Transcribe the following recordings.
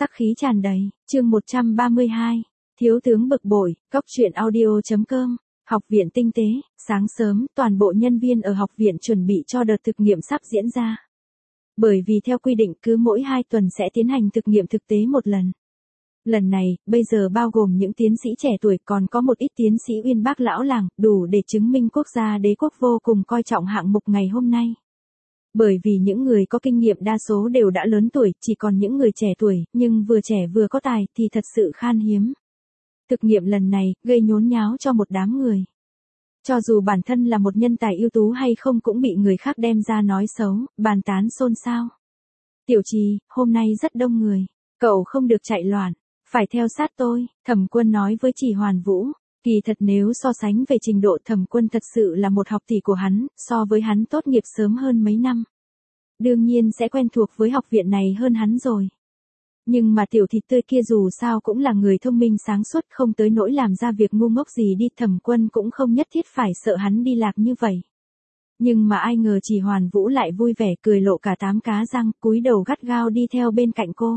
Sắc khí tràn đầy, chương 132, thiếu tướng bực bội, cóc truyện audio.com, học viện tinh tế, sáng sớm, toàn bộ nhân viên ở học viện chuẩn bị cho đợt thực nghiệm sắp diễn ra. Bởi vì theo quy định cứ mỗi 2 tuần sẽ tiến hành thực nghiệm thực tế một lần. Lần này, bây giờ bao gồm những tiến sĩ trẻ tuổi còn có một ít tiến sĩ uyên bác lão làng, đủ để chứng minh quốc gia đế quốc vô cùng coi trọng hạng mục ngày hôm nay. Bởi vì những người có kinh nghiệm đa số đều đã lớn tuổi, chỉ còn những người trẻ tuổi, nhưng vừa trẻ vừa có tài thì thật sự khan hiếm. Thực nghiệm lần này, gây nhốn nháo cho một đám người. Cho dù bản thân là một nhân tài ưu tú hay không cũng bị người khác đem ra nói xấu, bàn tán xôn xao. Tiểu Trì, hôm nay rất đông người, cậu không được chạy loạn, phải theo sát tôi, Thẩm Quân nói với Chỉ Hoàn Vũ. Kỳ thật nếu so sánh về trình độ Thẩm Quân thật sự là một học tỷ của hắn, so với hắn tốt nghiệp sớm hơn mấy năm. Đương nhiên sẽ quen thuộc với học viện này hơn hắn rồi. Nhưng mà tiểu thịt tươi kia dù sao cũng là người thông minh sáng suốt không tới nỗi làm ra việc ngu ngốc gì đi, Thẩm Quân cũng không nhất thiết phải sợ hắn đi lạc như vậy. Nhưng mà ai ngờ Chỉ Hoàn Vũ lại vui vẻ cười lộ cả 8 cá răng, cúi đầu gắt gao đi theo bên cạnh cô.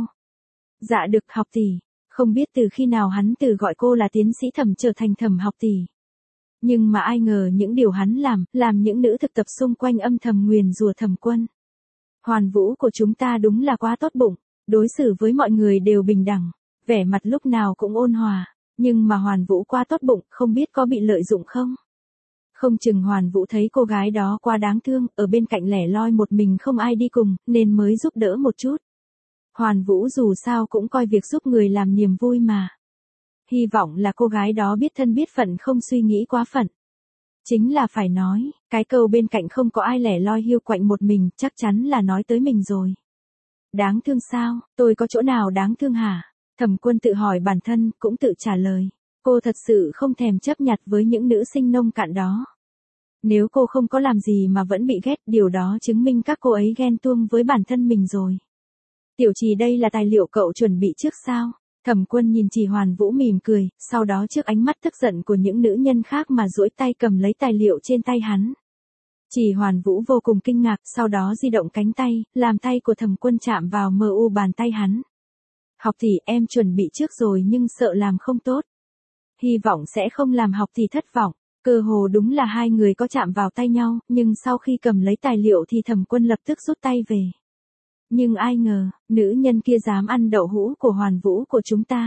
Dạ được học tỷ. Không biết từ khi nào hắn từ gọi cô là tiến sĩ Thẩm trở thành Thẩm học tỷ. Nhưng mà ai ngờ những điều hắn làm những nữ thực tập xung quanh âm thầm nguyền rủa Thẩm Quân. Hoàn Vũ của chúng ta đúng là quá tốt bụng, đối xử với mọi người đều bình đẳng, vẻ mặt lúc nào cũng ôn hòa, nhưng mà Hoàn Vũ quá tốt bụng, không biết có bị lợi dụng không? Không chừng Hoàn Vũ thấy cô gái đó quá đáng thương, ở bên cạnh lẻ loi một mình không ai đi cùng, nên mới giúp đỡ một chút. Hoàn Vũ dù sao cũng coi việc giúp người làm niềm vui mà. Hy vọng là cô gái đó biết thân biết phận không suy nghĩ quá phận. Chính là phải nói, cái câu bên cạnh không có ai lẻ loi hiu quạnh một mình, chắc chắn là nói tới mình rồi. Đáng thương sao, tôi có chỗ nào đáng thương hả? Thẩm Quân tự hỏi bản thân, cũng tự trả lời. Cô thật sự không thèm chấp nhặt với những nữ sinh nông cạn đó. Nếu cô không có làm gì mà vẫn bị ghét, điều đó chứng minh các cô ấy ghen tuông với bản thân mình rồi. Tiểu Trì, đây là tài liệu cậu chuẩn bị trước sao? Thẩm Quân nhìn Chỉ Hoàn Vũ mỉm cười, sau đó trước ánh mắt tức giận của những nữ nhân khác mà duỗi tay cầm lấy tài liệu trên tay hắn. Chỉ Hoàn Vũ vô cùng kinh ngạc, sau đó di động cánh tay, làm tay của Thẩm Quân chạm vào mu bàn tay hắn. Học tỷ, em chuẩn bị trước rồi nhưng sợ làm không tốt. Hy vọng sẽ không làm học tỷ thất vọng. Cơ hồ đúng là hai người có chạm vào tay nhau, nhưng sau khi cầm lấy tài liệu thì Thẩm Quân lập tức rút tay về. Nhưng ai ngờ, nữ nhân kia dám ăn đậu hũ của Hoàn Vũ của chúng ta.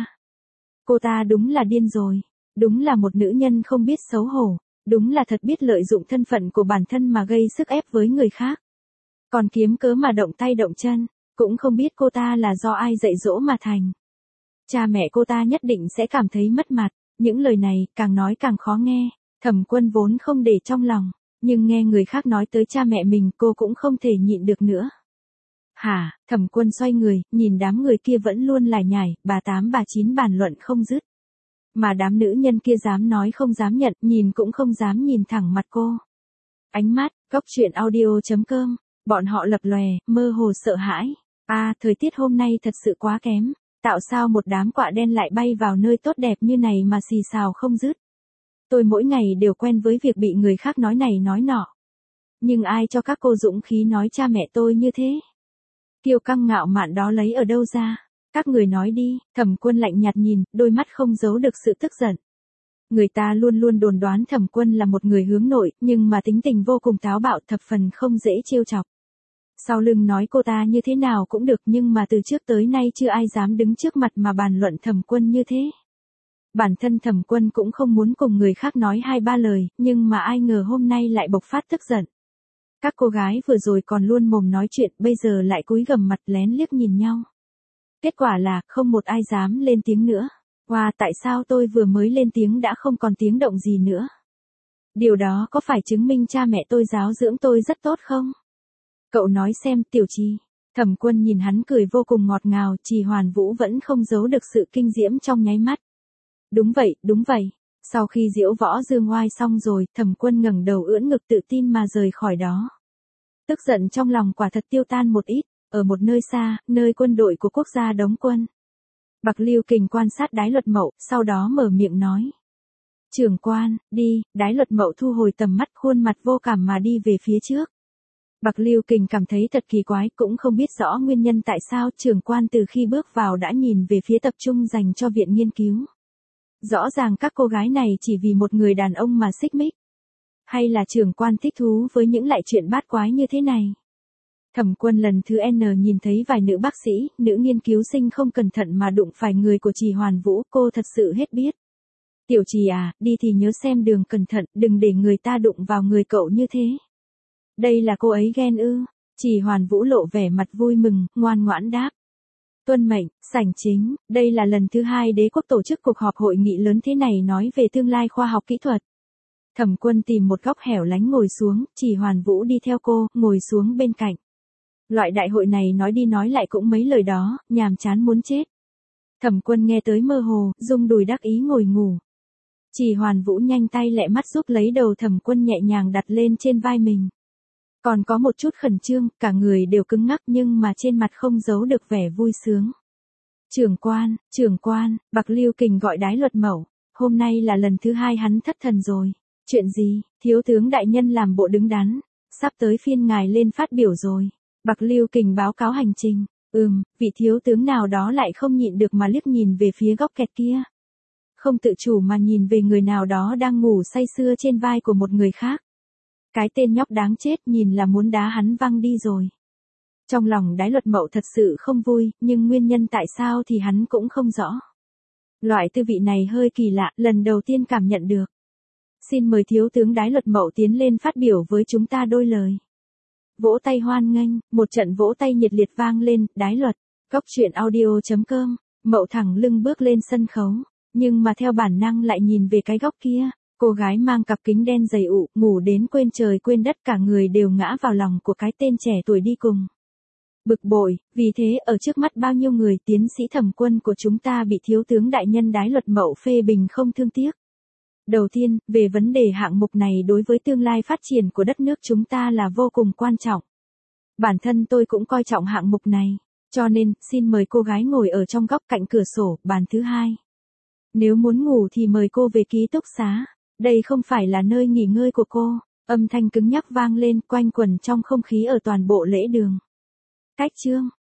Cô ta đúng là điên rồi. Đúng là một nữ nhân không biết xấu hổ. Đúng là thật biết lợi dụng thân phận của bản thân mà gây sức ép với người khác. Còn kiếm cớ mà động tay động chân. Cũng không biết cô ta là do ai dạy dỗ mà thành. Cha mẹ cô ta nhất định sẽ cảm thấy mất mặt. Những lời này càng nói càng khó nghe. Thẩm Quân vốn không để trong lòng. Nhưng nghe người khác nói tới cha mẹ mình cô cũng không thể nhịn được nữa. Hả, Thẩm Quân xoay người, nhìn đám người kia vẫn luôn lải nhải, bà 8 bà 9 bàn luận không dứt. Mà đám nữ nhân kia dám nói không dám nhận, nhìn cũng không dám nhìn thẳng mặt cô. Ánh mắt, cóc truyện audio.com, bọn họ lập lòe, mơ hồ sợ hãi. Thời tiết hôm nay thật sự quá kém, tạo sao một đám quạ đen lại bay vào nơi tốt đẹp như này mà xì xào không dứt. Tôi mỗi ngày đều quen với việc bị người khác nói này nói nọ. Nhưng ai cho các cô dũng khí nói cha mẹ tôi như thế? Kiêu căng ngạo mạn đó lấy ở đâu ra? Các người nói đi, Thẩm Quân lạnh nhạt nhìn, đôi mắt không giấu được sự tức giận. Người ta luôn luôn đồn đoán Thẩm Quân là một người hướng nội, nhưng mà tính tình vô cùng táo bạo, thập phần không dễ trêu chọc. Sau lưng nói cô ta như thế nào cũng được, nhưng mà từ trước tới nay chưa ai dám đứng trước mặt mà bàn luận Thẩm Quân như thế. Bản thân Thẩm Quân cũng không muốn cùng người khác nói 2-3 lời, nhưng mà ai ngờ hôm nay lại bộc phát tức giận. Các cô gái vừa rồi còn luôn mồm nói chuyện, bây giờ lại cúi gằm mặt lén liếc nhìn nhau. Kết quả là, không một ai dám lên tiếng nữa. Tại sao tôi vừa mới lên tiếng đã không còn tiếng động gì nữa? Điều đó có phải chứng minh cha mẹ tôi giáo dưỡng tôi rất tốt không? Cậu nói xem, Tiểu Trì. Thẩm Quân nhìn hắn cười vô cùng ngọt ngào, Chỉ Hoàn Vũ vẫn không giấu được sự kinh diễm trong nháy mắt. Đúng vậy, đúng vậy. Sau khi diễu võ dương oai xong rồi, Thẩm Quân ngẩng đầu ưỡn ngực tự tin mà rời khỏi đó. Tức giận trong lòng quả thật tiêu tan một ít, ở một nơi xa, nơi quân đội của quốc gia đóng quân. Bạc Liêu Kình quan sát Đái Luật Mậu, sau đó mở miệng nói. Trưởng quan, đi, Đái Luật Mậu thu hồi tầm mắt, khuôn mặt vô cảm mà đi về phía trước. Bạc Liêu Kình cảm thấy thật kỳ quái, cũng không biết rõ nguyên nhân tại sao trưởng quan từ khi bước vào đã nhìn về phía tập trung dành cho viện nghiên cứu. Rõ ràng các cô gái này chỉ vì một người đàn ông mà xích mích. Hay là trưởng quan thích thú với những lại chuyện bát quái như thế này? Thẩm Quân lần thứ N nhìn thấy vài nữ bác sĩ, nữ nghiên cứu sinh không cẩn thận mà đụng phải người của Trì Hoàn Vũ, cô thật sự hết biết. Tiểu Trì à, đi thì nhớ xem đường cẩn thận, đừng để người ta đụng vào người cậu như thế. Đây là cô ấy ghen ư? Trì Hoàn Vũ lộ vẻ mặt vui mừng, ngoan ngoãn đáp. Tuân mệnh, sảnh chính, đây là lần thứ 2 đế quốc tổ chức cuộc họp hội nghị lớn thế này nói về tương lai khoa học kỹ thuật. Thẩm Quân tìm một góc hẻo lánh ngồi xuống, Trì Hoàn Vũ đi theo cô, ngồi xuống bên cạnh. Loại đại hội này nói đi nói lại cũng mấy lời đó, nhàm chán muốn chết. Thẩm Quân nghe tới mơ hồ, rung đùi đắc ý ngồi ngủ. Trì Hoàn Vũ nhanh tay lẹ mắt giúp lấy đầu Thẩm Quân nhẹ nhàng đặt lên trên vai mình. Còn có một chút khẩn trương, cả người đều cứng ngắc nhưng mà trên mặt không giấu được vẻ vui sướng. Trưởng quan, Bạc Liêu Kình gọi Đái Luật Mậu, hôm nay là lần thứ 2 hắn thất thần rồi. Chuyện gì, thiếu tướng đại nhân làm bộ đứng đắn, sắp tới phiên ngài lên phát biểu rồi. Bạc Liêu Kình báo cáo hành trình, vị thiếu tướng nào đó lại không nhịn được mà liếc nhìn về phía góc kẹt kia. Không tự chủ mà nhìn về người nào đó đang ngủ say sưa trên vai của một người khác. Cái tên nhóc đáng chết nhìn là muốn đá hắn văng đi rồi. Trong lòng Đái Luật Mậu thật sự không vui, nhưng nguyên nhân tại sao thì hắn cũng không rõ. Loại tư vị này hơi kỳ lạ, lần đầu tiên cảm nhận được. Xin mời thiếu tướng Đái Luật Mậu tiến lên phát biểu với chúng ta đôi lời. Vỗ tay hoan nghênh, một trận vỗ tay nhiệt liệt vang lên, Đái Luật, góc truyện audio.com, Mậu thẳng lưng bước lên sân khấu, nhưng mà theo bản năng lại nhìn về cái góc kia. Cô gái mang cặp kính đen dày ụ, ngủ đến quên trời quên đất, cả người đều ngã vào lòng của cái tên trẻ tuổi đi cùng. Bực bội, vì thế ở trước mắt bao nhiêu người tiến sĩ Thẩm Quân của chúng ta bị thiếu tướng đại nhân Đái Luật Mậu phê bình không thương tiếc. Đầu tiên, về vấn đề hạng mục này đối với tương lai phát triển của đất nước chúng ta là vô cùng quan trọng. Bản thân tôi cũng coi trọng hạng mục này, cho nên, xin mời cô gái ngồi ở trong góc cạnh cửa sổ, bàn thứ 2. Nếu muốn ngủ thì mời cô về ký túc xá. Đây không phải là nơi nghỉ ngơi của cô. Âm thanh cứng nhắc vang lên quanh quẩn trong không khí ở toàn bộ lễ đường. Cách chương